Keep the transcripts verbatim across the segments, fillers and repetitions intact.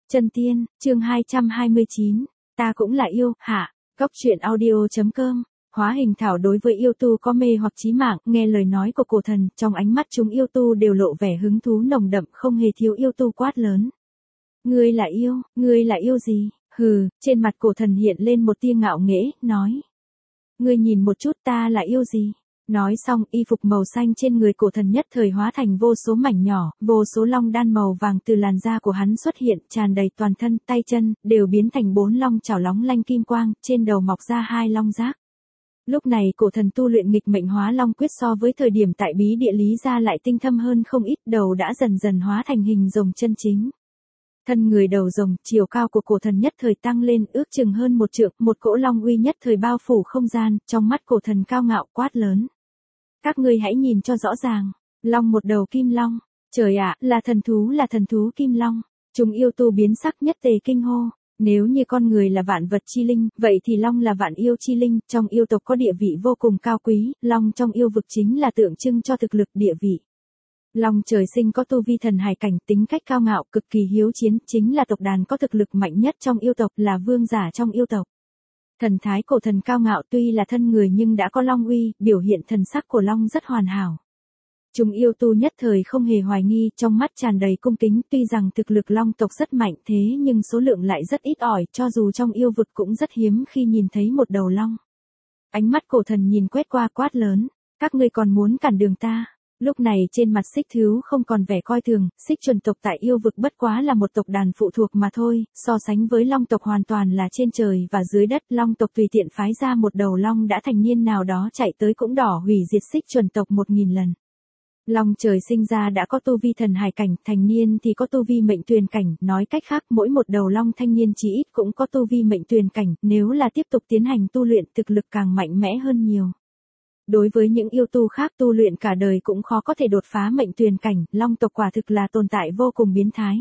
Chân tiên, chương hai trăm hai mươi chín, ta cũng là yêu, hạ, góc truyện audio.com. Hóa hình thảo đối với yêu tu có mê hoặc chí mạng, nghe lời nói của cổ thần, trong ánh mắt chúng yêu tu đều lộ vẻ hứng thú nồng đậm, không hề thiếu yêu tu quát lớn. Ngươi là yêu, ngươi là yêu gì? Hừ, trên mặt cổ thần hiện lên một tia ngạo nghễ, nói. Ngươi nhìn một chút ta là yêu gì? Nói xong, y phục màu xanh trên người cổ thần nhất thời hóa thành vô số mảnh nhỏ, vô số long đan màu vàng từ làn da của hắn xuất hiện, tràn đầy toàn thân, tay chân, đều biến thành bốn long chảo lóng lanh kim quang, trên đầu mọc ra hai long giác. Lúc này cổ thần tu luyện nghịch mệnh hóa long quyết so với thời điểm tại bí địa lý ra lại tinh thâm hơn không ít, đầu đã dần dần hóa thành hình rồng chân chính. Thân người đầu rồng, chiều cao của cổ thần nhất thời tăng lên, ước chừng hơn một trượng, một cỗ long uy nhất thời bao phủ không gian, trong mắt cổ thần cao ngạo quát lớn. Các ngươi hãy nhìn cho rõ ràng, long một đầu kim long, trời ạ, là thần thú là thần thú kim long, chúng yêu tu biến sắc nhất tề kinh hô, nếu như con người là vạn vật chi linh, vậy thì long là vạn yêu chi linh, trong yêu tộc có địa vị vô cùng cao quý, long trong yêu vực chính là tượng trưng cho thực lực địa vị. Long trời sinh có tu vi thần hải cảnh, tính cách cao ngạo, cực kỳ hiếu chiến, chính là tộc đàn có thực lực mạnh nhất trong yêu tộc, là vương giả trong yêu tộc. Thần thái cổ thần cao ngạo tuy là thân người nhưng đã có long uy, biểu hiện thần sắc của long rất hoàn hảo. Chúng yêu tu nhất thời không hề hoài nghi, trong mắt tràn đầy cung kính, tuy rằng thực lực long tộc rất mạnh thế nhưng số lượng lại rất ít ỏi, cho dù trong yêu vực cũng rất hiếm khi nhìn thấy một đầu long. Ánh mắt cổ thần nhìn quét qua quát lớn, các ngươi còn muốn cản đường ta. Lúc này trên mặt Xích Thứu không còn vẻ coi thường, Xích Chuẩn tộc tại yêu vực bất quá là một tộc đàn phụ thuộc mà thôi, so sánh với long tộc hoàn toàn là trên trời và dưới đất, long tộc tùy tiện phái ra một đầu long đã thành niên nào đó chạy tới cũng đỏ hủy diệt Xích Chuẩn tộc một nghìn lần. Long trời sinh ra đã có tu vi thần hải cảnh, thành niên thì có tu vi mệnh tuyền cảnh, nói cách khác mỗi một đầu long thanh niên chỉ ít cũng có tu vi mệnh tuyền cảnh, nếu là tiếp tục tiến hành tu luyện thực lực càng mạnh mẽ hơn nhiều. Đối với những yêu tu khác tu luyện cả đời cũng khó có thể đột phá mệnh tuyền cảnh, long tộc quả thực là tồn tại vô cùng biến thái.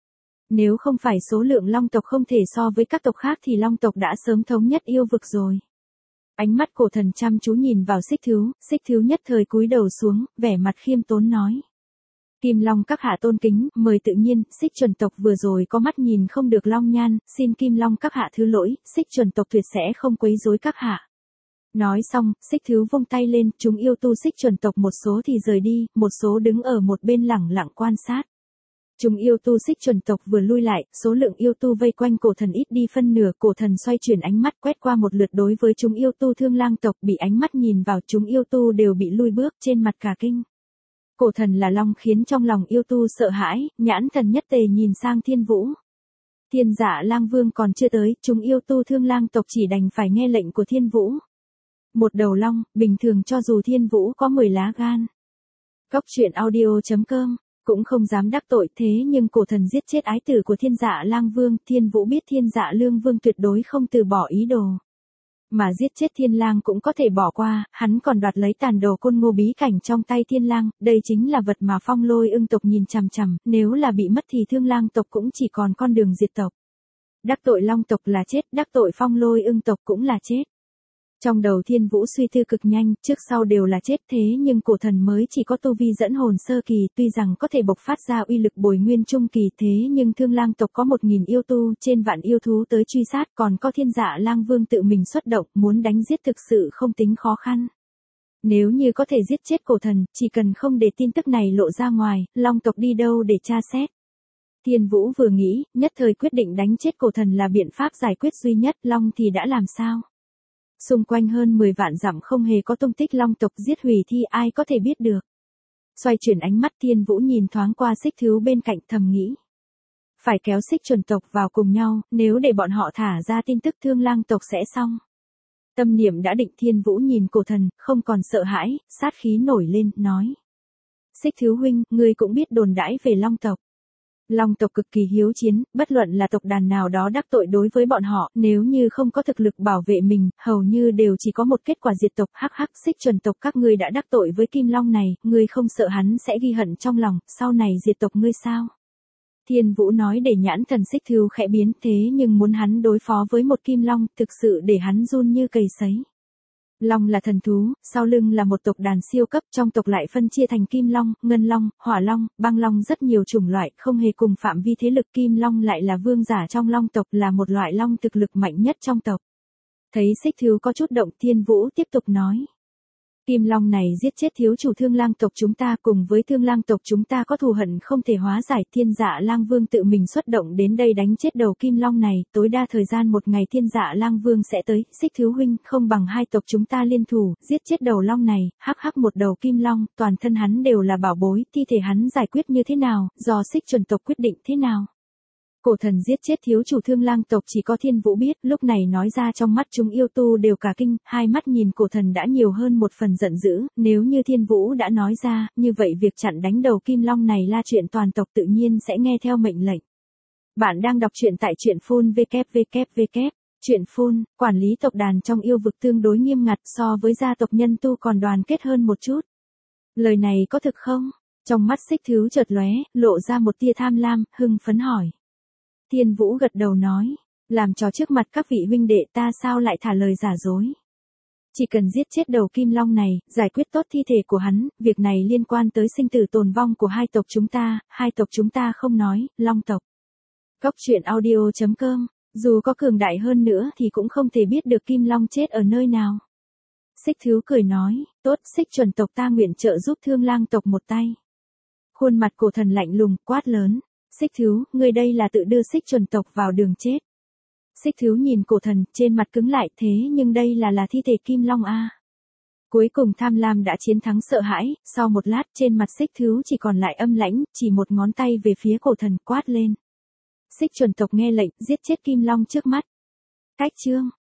Nếu không phải số lượng long tộc không thể so với các tộc khác thì long tộc đã sớm thống nhất yêu vực rồi. Ánh mắt cổ thần chăm chú nhìn vào Xích Thứu, Xích Thứu nhất thời cúi đầu xuống, vẻ mặt khiêm tốn nói. Kim long các hạ tôn kính, mời tự nhiên, Xích Chuẩn tộc vừa rồi có mắt nhìn không được long nhan, xin Kim long các hạ thứ lỗi, Xích Chuẩn tộc tuyệt sẽ không quấy rối các hạ. Nói xong, Xích Thứu vung tay lên, chúng yêu tu Xích Chuẩn tộc một số thì rời đi, một số đứng ở một bên lẳng lặng quan sát. Chúng yêu tu Xích Chuẩn tộc vừa lui lại, số lượng yêu tu vây quanh cổ thần ít đi phân nửa, cổ thần xoay chuyển ánh mắt quét qua một lượt đối với chúng yêu tu Thương Lang tộc, bị ánh mắt nhìn vào chúng yêu tu đều bị lui bước, trên mặt cả kinh. Cổ thần là long khiến trong lòng yêu tu sợ hãi, nhãn thần nhất tề nhìn sang Thiên Vũ. Thiên Dạ Lang Vương còn chưa tới, chúng yêu tu Thương Lang tộc chỉ đành phải nghe lệnh của Thiên Vũ. Một đầu long, bình thường cho dù Thiên Vũ có mười lá gan. Góc truyện audio.com, cũng không dám đắc tội thế nhưng cổ thần giết chết ái tử của Thiên Dạ Lang Vương, Thiên Vũ biết Thiên Dạ Lương Vương tuyệt đối không từ bỏ ý đồ. Mà giết chết Thiên Lang cũng có thể bỏ qua, hắn còn đoạt lấy tàn đồ côn ngô bí cảnh trong tay Thiên Lang, đây chính là vật mà Phong Lôi Ưng tộc nhìn chằm chằm, nếu là bị mất thì Thương Lang tộc cũng chỉ còn con đường diệt tộc. Đắc tội Long tộc là chết, đắc tội Phong Lôi Ưng tộc cũng là chết. Trong đầu Thiên Vũ suy tư cực nhanh, trước sau đều là chết thế nhưng cổ thần mới chỉ có tu vi dẫn hồn sơ kỳ, tuy rằng có thể bộc phát ra uy lực bồi nguyên trung kỳ thế nhưng Thương Lang tộc có một nghìn yêu tu, trên vạn yêu thú tới truy sát, còn có Thiên Dạ Lang Vương tự mình xuất động, muốn đánh giết thực sự không tính khó khăn. Nếu như có thể giết chết cổ thần, chỉ cần không để tin tức này lộ ra ngoài, Long tộc đi đâu để tra xét. Thiên Vũ vừa nghĩ, nhất thời quyết định đánh chết cổ thần là biện pháp giải quyết duy nhất, Long thì đã làm sao? Xung quanh hơn mười vạn dặm không hề có tung tích long tộc, giết hủy thi ai có thể biết được. Xoay chuyển ánh mắt Thiên Vũ nhìn thoáng qua Xích Thứu bên cạnh thầm nghĩ. Phải kéo Xích Chuẩn tộc vào cùng nhau, nếu để bọn họ thả ra tin tức Thương Lang tộc sẽ xong. Tâm niệm đã định Thiên Vũ nhìn cổ thần, không còn sợ hãi, sát khí nổi lên, nói. Xích Thứu huynh, ngươi cũng biết đồn đãi về long tộc. Long tộc cực kỳ hiếu chiến, bất luận là tộc đàn nào đó đắc tội đối với bọn họ, nếu như không có thực lực bảo vệ mình, hầu như đều chỉ có một kết quả diệt tộc. Hắc hắc, Xích Chuẩn tộc các ngươi đã đắc tội với Kim Long này, ngươi không sợ hắn sẽ ghi hận trong lòng, sau này diệt tộc ngươi sao? Thiên Vũ nói để nhãn thần Xích Thứu khẽ biến, thế nhưng muốn hắn đối phó với một Kim Long, thực sự để hắn run như cầy sấy. Long là thần thú, sau lưng là một tộc đàn siêu cấp, trong tộc lại phân chia thành Kim Long, Ngân Long, Hỏa Long, Băng Long rất nhiều chủng loại, không hề cùng phạm vi thế lực. Kim Long lại là vương giả trong Long tộc, là một loại long thực lực mạnh nhất trong tộc. Thấy Xích Thiếu có chút động, Thiên Vũ tiếp tục nói. Kim Long này giết chết thiếu chủ Thương Lang tộc chúng ta, cùng với Thương Lang tộc chúng ta có thù hận không thể hóa giải. Thiên Dạ Lang Vương tự mình xuất động đến đây đánh chết đầu Kim Long này, tối đa thời gian một ngày Thiên Dạ Lang Vương sẽ tới. Xích Thiếu huynh, không bằng hai tộc chúng ta liên thủ, giết chết đầu long này. Hắc hắc, một đầu Kim Long, toàn thân hắn đều là bảo bối, thi thể hắn giải quyết như thế nào, do Xích chuẩn tộc quyết định thế nào. Cổ thần giết chết thiếu chủ Thương Lang tộc chỉ có Thiên Vũ biết, lúc này nói ra trong mắt chúng yêu tu đều cả kinh, hai mắt nhìn cổ thần đã nhiều hơn một phần giận dữ, nếu như Thiên Vũ đã nói ra, như vậy việc chặn đánh đầu Kim Long này là chuyện toàn tộc tự nhiên sẽ nghe theo mệnh lệnh. Bạn đang đọc truyện tại truyện phun vê kép vê kép vê kép. Truyện phun, quản lý tộc đàn trong yêu vực tương đối nghiêm ngặt, so với gia tộc nhân tu còn đoàn kết hơn một chút. Lời này có thực không? Trong mắt Xích Thiếu chợt lóe, lộ ra một tia tham lam, hưng phấn hỏi. Thiên Vũ gật đầu nói, làm trò trước mặt các vị huynh đệ ta sao lại thả lời giả dối. Chỉ cần giết chết đầu Kim Long này, giải quyết tốt thi thể của hắn, việc này liên quan tới sinh tử tồn vong của hai tộc chúng ta, hai tộc chúng ta không nói, Long tộc. Cốc truyện audio chấm com, dù có cường đại hơn nữa thì cũng không thể biết được Kim Long chết ở nơi nào. Xích Thiếu cười nói, tốt, Xích chuẩn tộc ta nguyện trợ giúp Thương Lang tộc một tay. Khuôn mặt cổ thần lạnh lùng, quát lớn. Xích Thiếu, ngươi đây là tự đưa Xích chuẩn tộc vào đường chết. Xích Thiếu nhìn cổ thần, trên mặt cứng lại, thế nhưng đây là là thi thể Kim Long a. Cuối cùng tham lam đã chiến thắng sợ hãi, sau một lát trên mặt Xích Thiếu chỉ còn lại âm lãnh, chỉ một ngón tay về phía cổ thần, quát lên. Xích chuẩn tộc nghe lệnh, giết chết Kim Long trước mắt. Cách chương